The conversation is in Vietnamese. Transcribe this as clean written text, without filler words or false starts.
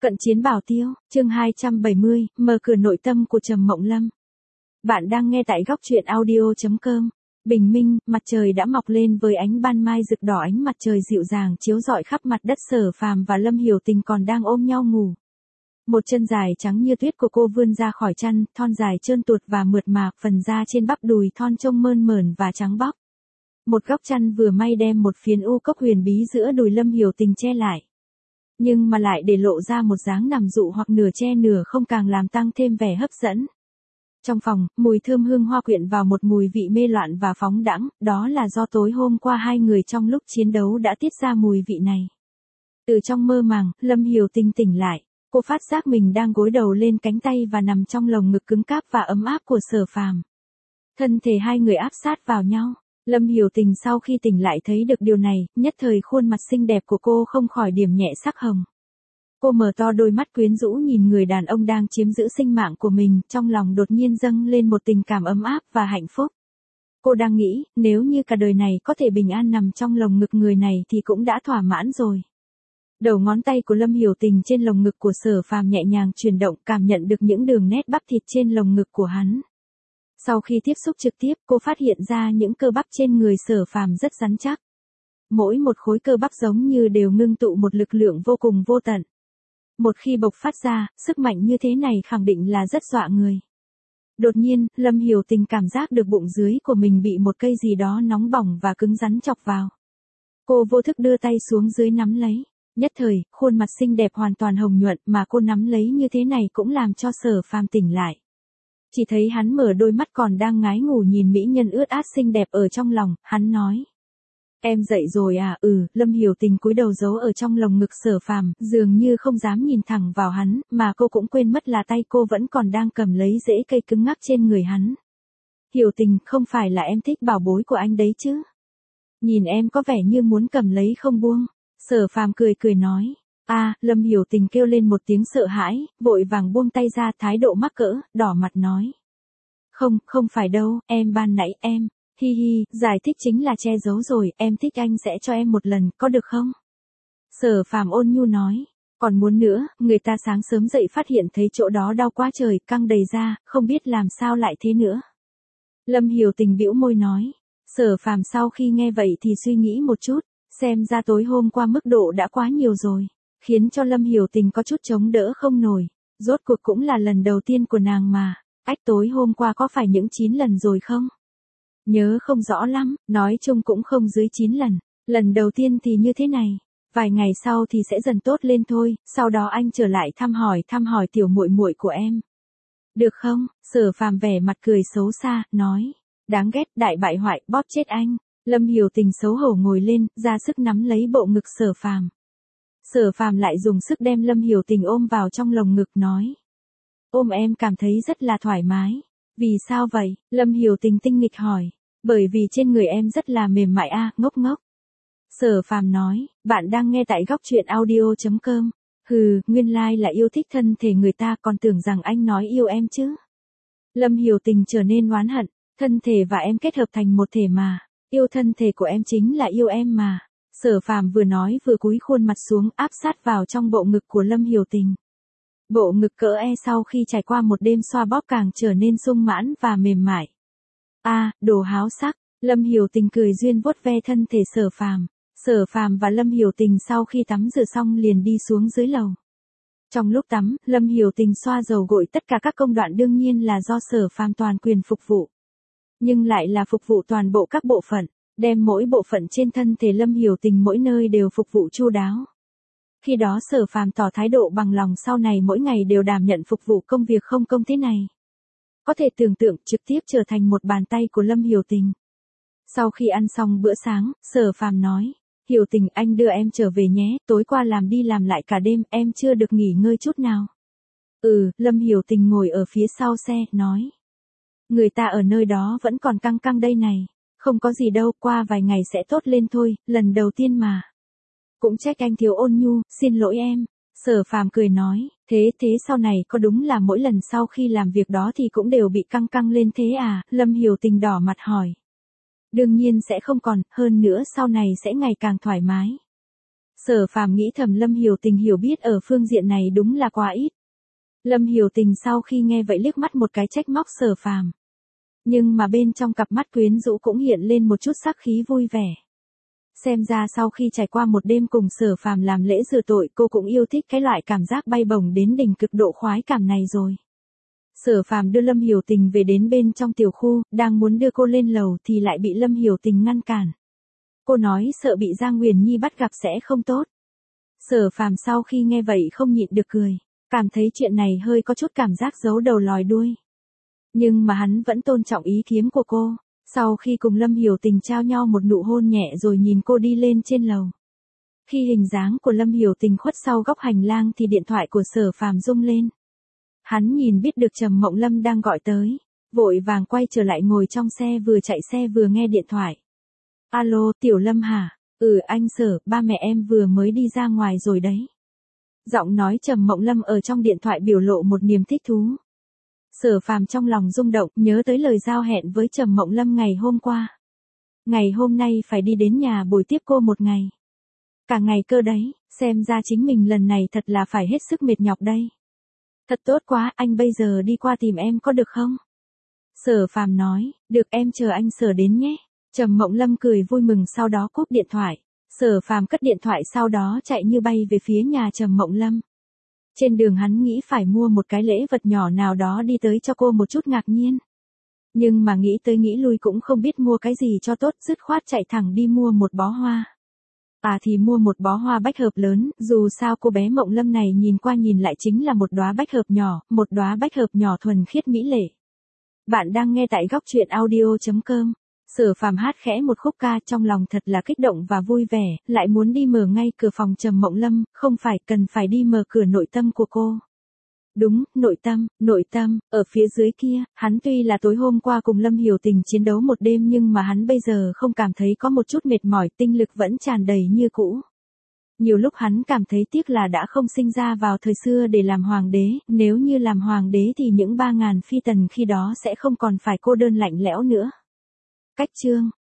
Cận chiến bảo tiêu, chương 270, mở cửa nội tâm của Trầm Mộng Lâm. Bạn đang nghe tại góc truyện audio.com. Bình minh, mặt trời đã mọc lên với ánh ban mai rực đỏ, ánh mặt trời dịu dàng chiếu rọi khắp mặt đất. Sở Phàm và Lâm Hiểu Tình còn đang ôm nhau ngủ. Một chân dài trắng như tuyết của cô vươn ra khỏi chăn, thon dài trơn tuột và mượt mà, phần da trên bắp đùi thon trông mơn mởn và trắng bóc. Một góc chăn vừa may đem một phiến u cốc huyền bí giữa đùi Lâm Hiểu Tình che lại. Nhưng mà lại để lộ ra một dáng nằm dụ hoặc nửa che nửa không, càng làm tăng thêm vẻ hấp dẫn. Trong phòng, mùi thơm hương hoa quyện vào một mùi vị mê loạn và phóng đãng, đó là do tối hôm qua hai người trong lúc chiến đấu đã tiết ra mùi vị này. Từ trong mơ màng, Lâm Hiểu Tình tỉnh lại, cô phát giác mình đang gối đầu lên cánh tay và nằm trong lồng ngực cứng cáp và ấm áp của Sở Phàm. Thân thể hai người áp sát vào nhau. Lâm Hiểu Tình sau khi tỉnh lại thấy được điều này, nhất thời khuôn mặt xinh đẹp của cô không khỏi điểm nhẹ sắc hồng. Cô mở to đôi mắt quyến rũ nhìn người đàn ông đang chiếm giữ sinh mạng của mình, trong lòng đột nhiên dâng lên một tình cảm ấm áp và hạnh phúc. Cô đang nghĩ, nếu như cả đời này có thể bình an nằm trong lồng ngực người này thì cũng đã thỏa mãn rồi. Đầu ngón tay của Lâm Hiểu Tình trên lồng ngực của Sở Phàm nhẹ nhàng chuyển động, cảm nhận được những đường nét bắp thịt trên lồng ngực của hắn. Sau khi tiếp xúc trực tiếp, cô phát hiện ra những cơ bắp trên người Sở Phàm rất rắn chắc. Mỗi một khối cơ bắp giống như đều ngưng tụ một lực lượng vô cùng vô tận. Một khi bộc phát ra, sức mạnh như thế này khẳng định là rất dọa người. Đột nhiên, Lâm Hiểu Tình cảm giác được bụng dưới của mình bị một cây gì đó nóng bỏng và cứng rắn chọc vào. Cô vô thức đưa tay xuống dưới nắm lấy. Nhất thời, khuôn mặt xinh đẹp hoàn toàn hồng nhuận, mà cô nắm lấy như thế này cũng làm cho Sở Phàm tỉnh lại. Chỉ thấy hắn mở đôi mắt còn đang ngái ngủ nhìn mỹ nhân ướt át xinh đẹp ở trong lòng, hắn nói. Em dậy rồi à? Lâm Hiểu Tình cúi đầu giấu ở trong lồng ngực Sở Phàm, dường như không dám nhìn thẳng vào hắn, mà cô cũng quên mất là tay cô vẫn còn đang cầm lấy rễ cây cứng ngắc trên người hắn. Hiểu Tình, không phải là em thích bảo bối của anh đấy chứ? Nhìn em có vẻ như muốn cầm lấy không buông. Sở Phàm cười cười nói. Lâm Hiểu Tình kêu lên một tiếng sợ hãi, vội vàng buông tay ra, thái độ mắc cỡ, đỏ mặt nói. Không phải đâu, em ban nãy em, hi hi, giải thích chính là che giấu rồi, em thích anh sẽ cho em một lần, có được không? Sở Phàm ôn nhu nói. Còn muốn nữa, người ta sáng sớm dậy phát hiện thấy chỗ đó đau quá trời, căng đầy ra, không biết làm sao lại thế nữa. Lâm Hiểu Tình bĩu môi nói. Sở Phàm sau khi nghe vậy thì suy nghĩ một chút, xem ra tối hôm qua mức độ đã quá nhiều rồi, khiến cho Lâm Hiểu Tình có chút chống đỡ không nổi. Rốt cuộc cũng là lần đầu tiên của nàng mà. Tối hôm qua có phải những 9 lần rồi không? Nhớ không rõ lắm, nói chung cũng không dưới 9 lần. Lần đầu tiên thì như thế này, vài ngày sau thì sẽ dần tốt lên thôi, sau đó anh trở lại thăm hỏi tiểu muội muội của em. Được không? Sở Phàm vẻ mặt cười xấu xa, nói. Đáng ghét, đại bại hoại, bóp chết anh. Lâm Hiểu Tình xấu hổ ngồi lên, ra sức nắm lấy bộ ngực Sở Phàm. Sở Phàm lại dùng sức đem Lâm Hiểu Tình ôm vào trong lồng ngực nói. Ôm em cảm thấy rất là thoải mái. Vì sao vậy? Lâm Hiểu Tình tinh nghịch hỏi. Bởi vì trên người em rất là mềm mại ngốc ngốc. Sở Phàm nói, bạn đang nghe tại góc truyện audio.com. Nguyên lai là yêu thích thân thể người ta, còn tưởng rằng anh nói yêu em chứ. Lâm Hiểu Tình trở nên oán hận, thân thể và em kết hợp thành một thể mà. Yêu thân thể của em chính là yêu em mà. Sở Phàm vừa nói vừa cúi khuôn mặt xuống áp sát vào trong bộ ngực của Lâm Hiểu Tình. Bộ ngực cỡ sau khi trải qua một đêm xoa bóp càng trở nên sung mãn và mềm mại. Đồ háo sắc, Lâm Hiểu Tình cười duyên vuốt ve thân thể Sở Phàm. Sở Phàm và Lâm Hiểu Tình sau khi tắm rửa xong liền đi xuống dưới lầu. Trong lúc tắm, Lâm Hiểu Tình xoa dầu gội tất cả các công đoạn đương nhiên là do Sở Phàm toàn quyền phục vụ. Nhưng lại là phục vụ toàn bộ các bộ phận, đem mỗi bộ phận trên thân thể Lâm Hiểu Tình mỗi nơi đều phục vụ chu đáo. Khi đó Sở Phàm tỏ thái độ bằng lòng sau này mỗi ngày đều đảm nhận phục vụ công việc không công thế này. Có thể tưởng tượng trực tiếp trở thành một bàn tay của Lâm Hiểu Tình. Sau khi ăn xong bữa sáng, Sở Phàm nói. Hiểu Tình, anh đưa em trở về nhé, tối qua làm đi làm lại cả đêm, em chưa được nghỉ ngơi chút nào. Lâm Hiểu Tình ngồi ở phía sau xe, nói. Người ta ở nơi đó vẫn còn căng căng đây này. Không có gì đâu, qua vài ngày sẽ tốt lên thôi, lần đầu tiên mà. Cũng trách anh thiếu ôn nhu, xin lỗi em. Sở Phàm cười nói, thế sau này có đúng là mỗi lần sau khi làm việc đó thì cũng đều bị căng căng lên thế à? Lâm Hiểu Tình đỏ mặt hỏi. Đương nhiên sẽ không còn, hơn nữa sau này sẽ ngày càng thoải mái. Sở Phàm nghĩ thầm Lâm Hiểu Tình hiểu biết ở phương diện này đúng là quá ít. Lâm Hiểu Tình sau khi nghe vậy liếc mắt một cái trách móc Sở Phàm. Nhưng mà bên trong cặp mắt quyến rũ cũng hiện lên một chút sắc khí vui vẻ. Xem ra sau khi trải qua một đêm cùng Sở Phàm làm lễ rửa tội, cô cũng yêu thích cái loại cảm giác bay bổng đến đỉnh cực độ khoái cảm này rồi. Sở Phàm đưa Lâm Hiểu Tình về đến bên trong tiểu khu, đang muốn đưa cô lên lầu thì lại bị Lâm Hiểu Tình ngăn cản. Cô nói sợ bị Giang Huyền Nhi bắt gặp sẽ không tốt. Sở Phàm sau khi nghe vậy không nhịn được cười, cảm thấy chuyện này hơi có chút cảm giác giấu đầu lòi đuôi. Nhưng mà hắn vẫn tôn trọng ý kiến của cô. Sau khi cùng Lâm Hiểu Tình trao nhau một nụ hôn nhẹ rồi nhìn cô đi lên trên lầu. Khi hình dáng của Lâm Hiểu Tình khuất sau góc hành lang thì điện thoại của Sở Phàm rung lên. Hắn nhìn biết được Trầm Mộng Lâm đang gọi tới, vội vàng quay trở lại ngồi trong xe, vừa chạy xe vừa nghe điện thoại. Alo, Tiểu Lâm hả? Ừ anh Sở, ba mẹ em vừa mới đi ra ngoài rồi đấy. Giọng nói Trầm Mộng Lâm ở trong điện thoại biểu lộ một niềm thích thú. Sở Phàm trong lòng rung động, nhớ tới lời giao hẹn với Trầm Mộng Lâm ngày hôm qua. Ngày hôm nay phải đi đến nhà bồi tiếp cô một ngày. Cả ngày cơ đấy, xem ra chính mình lần này thật là phải hết sức mệt nhọc đây. Thật tốt quá, anh bây giờ đi qua tìm em có được không? Sở Phàm nói, được em chờ anh Sở đến nhé. Trầm Mộng Lâm cười vui mừng sau đó cúp điện thoại. Sở Phàm cất điện thoại sau đó chạy như bay về phía nhà Trầm Mộng Lâm. Trên đường hắn nghĩ phải mua một cái lễ vật nhỏ nào đó đi tới cho cô một chút ngạc nhiên. Nhưng mà nghĩ tới nghĩ lui cũng không biết mua cái gì cho tốt, dứt khoát chạy thẳng đi mua một bó hoa. Thì mua một bó hoa bách hợp lớn, dù sao cô bé Mộng Lâm này nhìn qua nhìn lại chính là một đóa bách hợp nhỏ, một đóa bách hợp nhỏ thuần khiết mỹ lệ. Bạn đang nghe tại góc truyện audio.com. Sở Phàm hát khẽ một khúc ca, trong lòng thật là kích động và vui vẻ, lại muốn đi mở ngay cửa phòng Trầm Mộng Lâm, không phải, cần phải đi mở cửa nội tâm của cô. Đúng, nội tâm, ở phía dưới kia, hắn tuy là tối hôm qua cùng Lâm Hiểu Tình chiến đấu một đêm nhưng mà hắn bây giờ không cảm thấy có một chút mệt mỏi, tinh lực vẫn tràn đầy như cũ. Nhiều lúc hắn cảm thấy tiếc là đã không sinh ra vào thời xưa để làm hoàng đế, nếu như làm hoàng đế thì những 3.000 phi tần khi đó sẽ không còn phải cô đơn lạnh lẽo nữa. Cách chương